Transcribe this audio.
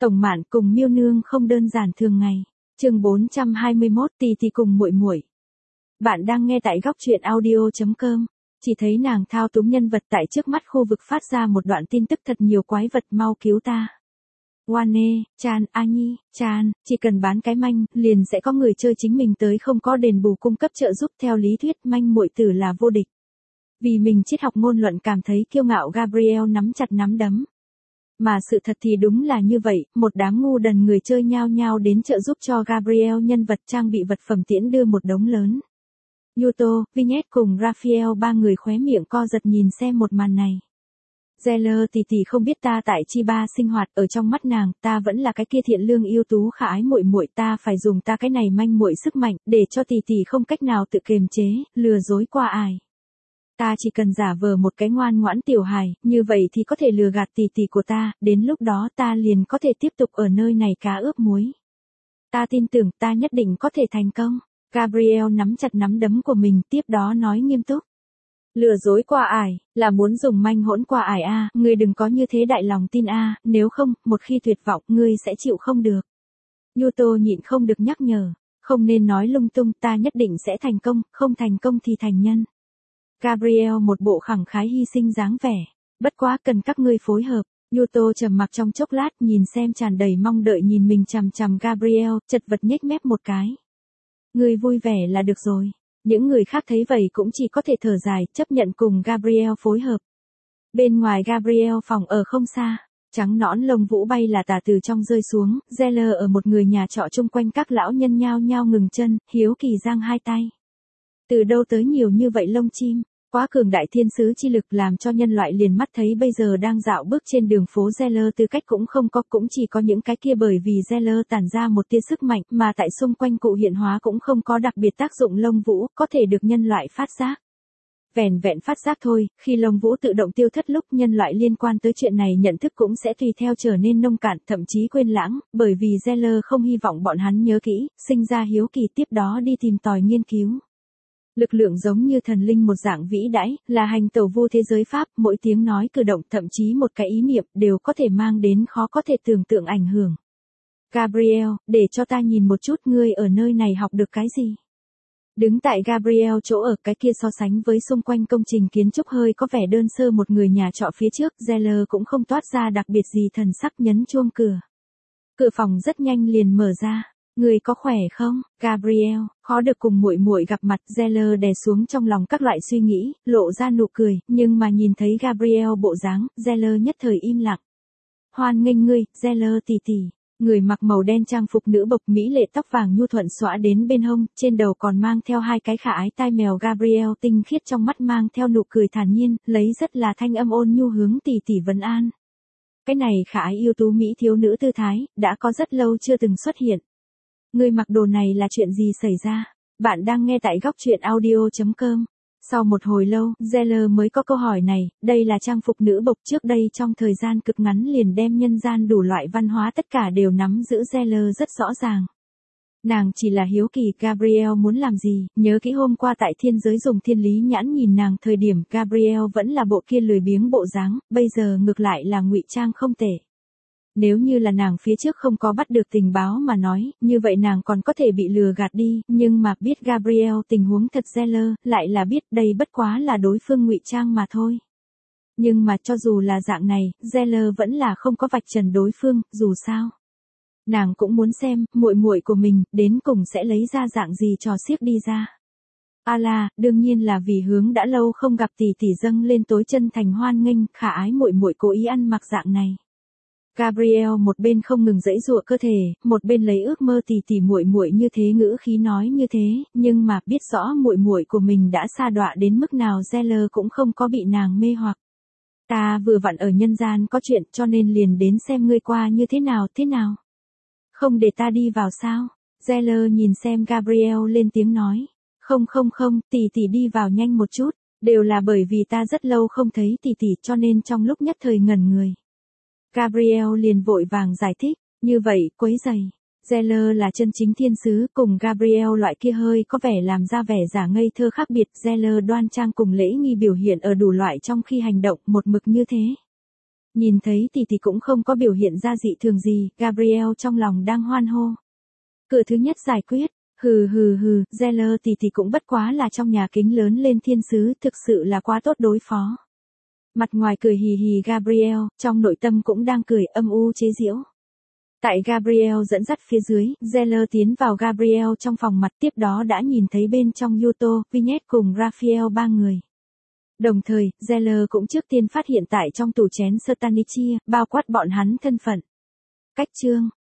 Tổng Mạn cùng Miêu Nương không đơn giản thường ngày. Chương 421 Tì Tì cùng muội muội. Bạn đang nghe tại góc truyện audio.com. Chỉ thấy nàng thao túng nhân vật tại trước mắt khu vực phát ra một đoạn tin tức thật nhiều quái vật mau cứu ta. Wane, Chan, A Nhi, Chan, chỉ cần bán cái manh, liền sẽ có người chơi chính mình tới không có đền bù cung cấp trợ giúp theo lý thuyết manh muội tử là vô địch. Vì mình triết học ngôn luận cảm thấy kiêu ngạo Gabriel nắm chặt nắm đấm. Mà sự thật thì đúng là như vậy, một đám ngu đần người chơi nhao nhao đến trợ giúp cho Gabriel nhân vật trang bị vật phẩm tiễn đưa một đống lớn. Yuto, Vignette cùng Raphael ba người khóe miệng co giật nhìn xem một màn này. Zeller tỷ tỷ không biết ta tại Chiba sinh hoạt ở trong mắt nàng, ta vẫn là cái kia thiện lương ưu tú khả ái muội muội, ta phải dùng ta cái này manh muội sức mạnh để cho tỷ tỷ không cách nào tự kiềm chế, lừa dối qua ải. Ta chỉ cần giả vờ một cái ngoan ngoãn tiểu hài, như vậy thì có thể lừa gạt tỷ tỷ của ta, đến lúc đó ta liền có thể tiếp tục ở nơi này cá ướp muối. Ta tin tưởng ta nhất định có thể thành công. Gabriel nắm chặt nắm đấm của mình tiếp đó nói nghiêm túc. Lừa dối qua ải, là muốn dùng manh hỗn qua ải a, ngươi đừng có như thế đại lòng tin a, nếu không, một khi tuyệt vọng, ngươi sẽ chịu không được. Yuto nhịn không được nhắc nhở, không nên nói lung tung, ta nhất định sẽ thành công, không thành công thì thành nhân. Gabriel một bộ khẳng khái hy sinh dáng vẻ, bất quá cần các ngươi phối hợp. Yuto trầm mặc trong chốc lát nhìn xem tràn đầy mong đợi nhìn mình chằm chằm Gabriel, chật vật nhếch mép một cái. Ngươi vui vẻ là được rồi. Những người khác thấy vậy cũng chỉ có thể thở dài, chấp nhận cùng Gabriel phối hợp. Bên ngoài Gabriel phòng ở không xa, trắng nõn lông vũ bay là tả từ trong rơi xuống, Zeller ở một người nhà trọ chung quanh các lão nhân nhao nhao ngừng chân, hiếu kỳ giang hai tay. Từ đâu tới nhiều như vậy lông chim? Quá cường đại thiên sứ chi lực làm cho nhân loại liền mắt thấy bây giờ đang dạo bước trên đường phố Zeller tư cách cũng không có, cũng chỉ có những cái kia bởi vì Zeller tản ra một tia sức mạnh mà tại xung quanh cụ hiện hóa cũng không có đặc biệt tác dụng lông vũ, có thể được nhân loại phát giác. Vẻn vẹn phát giác thôi, khi lông vũ tự động tiêu thất lúc nhân loại liên quan tới chuyện này nhận thức cũng sẽ tùy theo trở nên nông cạn, thậm chí quên lãng, bởi vì Zeller không hy vọng bọn hắn nhớ kỹ, sinh ra hiếu kỳ tiếp đó đi tìm tòi nghiên cứu. Lực lượng giống như thần linh một dạng vĩ đãi, là hành tẩu vô thế giới pháp, mỗi tiếng nói cử động thậm chí một cái ý niệm đều có thể mang đến khó có thể tưởng tượng ảnh hưởng. Gabriel, để cho ta nhìn một chút ngươi ở nơi này học được cái gì. Đứng tại Gabriel chỗ ở cái kia so sánh với xung quanh công trình kiến trúc hơi có vẻ đơn sơ một người nhà trọ phía trước, Zeller cũng không toát ra đặc biệt gì thần sắc nhấn chuông cửa. Cửa phòng rất nhanh liền mở ra. Người có khỏe không, Gabriel, khó được cùng muội muội gặp mặt, Zeller đè xuống trong lòng các loại suy nghĩ, lộ ra nụ cười, nhưng mà nhìn thấy Gabriel bộ dáng, Zeller nhất thời im lặng. Hoan nghênh ngươi, Zeller tỷ tỷ. Người mặc màu đen trang phục nữ bộc mỹ lệ tóc vàng nhu thuận xõa đến bên hông, trên đầu còn mang theo hai cái khả ái tai mèo Gabriel tinh khiết trong mắt mang theo nụ cười thản nhiên, lấy rất là thanh âm ôn nhu hướng tỷ tỷ vấn an. Cái này khả ái yêu tú mỹ thiếu nữ tư thái, đã có rất lâu chưa từng xuất hiện. Ngươi mặc đồ này là chuyện gì xảy ra? Bạn đang nghe tại góc truyện audio.com. Sau một hồi lâu, Zeller mới có câu hỏi này, đây là trang phục nữ bộc trước đây trong thời gian cực ngắn liền đem nhân gian đủ loại văn hóa tất cả đều nắm giữ Zeller rất rõ ràng. Nàng chỉ là hiếu kỳ Gabriel muốn làm gì, nhớ kỹ hôm qua tại thiên giới dùng thiên lý nhãn nhìn nàng thời điểm Gabriel vẫn là bộ kia lười biếng bộ dáng, bây giờ ngược lại là ngụy trang không tệ. Nếu như là nàng phía trước không có bắt được tình báo mà nói, như vậy nàng còn có thể bị lừa gạt đi, nhưng mà biết Gabriel tình huống thật Zeller, lại là biết đây bất quá là đối phương ngụy trang mà thôi. Nhưng mà cho dù là dạng này, Zeller vẫn là không có vạch trần đối phương, dù sao. Nàng cũng muốn xem, muội muội của mình, đến cùng sẽ lấy ra dạng gì trò xiếc đi ra. Đương nhiên là vì hướng đã lâu không gặp tỷ tỷ dâng lên tối chân thành hoan nghênh, khả ái muội muội cố ý ăn mặc dạng này. Gabriel một bên không ngừng giãy giụa cơ thể, một bên lấy ước mơ tỷ tỷ muội muội như thế ngữ khí nói như thế, nhưng mà biết rõ muội muội của mình đã sa đọa đến mức nào Zeller cũng không có bị nàng mê hoặc. Ta vừa vặn ở nhân gian có chuyện cho nên liền đến xem ngươi qua như thế nào. Không để ta đi vào sao? Zeller nhìn xem Gabriel lên tiếng nói. Không, tỷ tỷ đi vào nhanh một chút, đều là bởi vì ta rất lâu không thấy tỷ tỷ cho nên trong lúc nhất thời ngẩn người. Gabriel liền vội vàng giải thích, như vậy, quấy rầy. Zeller là chân chính thiên sứ, cùng Gabriel loại kia hơi có vẻ làm ra vẻ giả ngây thơ khác biệt, Zeller đoan trang cùng lễ nghi biểu hiện ở đủ loại trong khi hành động, một mực như thế. Nhìn thấy tỷ cũng không có biểu hiện ra dị thường gì, Gabriel trong lòng đang hoan hô. Cửa thứ nhất giải quyết, hừ, Zeller tỷ cũng bất quá là trong nhà kính lớn lên thiên sứ, thực sự là quá tốt đối phó. Mặt ngoài cười hì hì Gabriel, trong nội tâm cũng đang cười âm u chế giễu. Tại Gabriel dẫn dắt phía dưới, Zeller tiến vào Gabriel trong phòng mặt, tiếp đó đã nhìn thấy bên trong Yuto, Vignette cùng Raphael ba người. Đồng thời, Zeller cũng trước tiên phát hiện tại trong tủ chén Stanichia, bao quát bọn hắn thân phận. Cách chương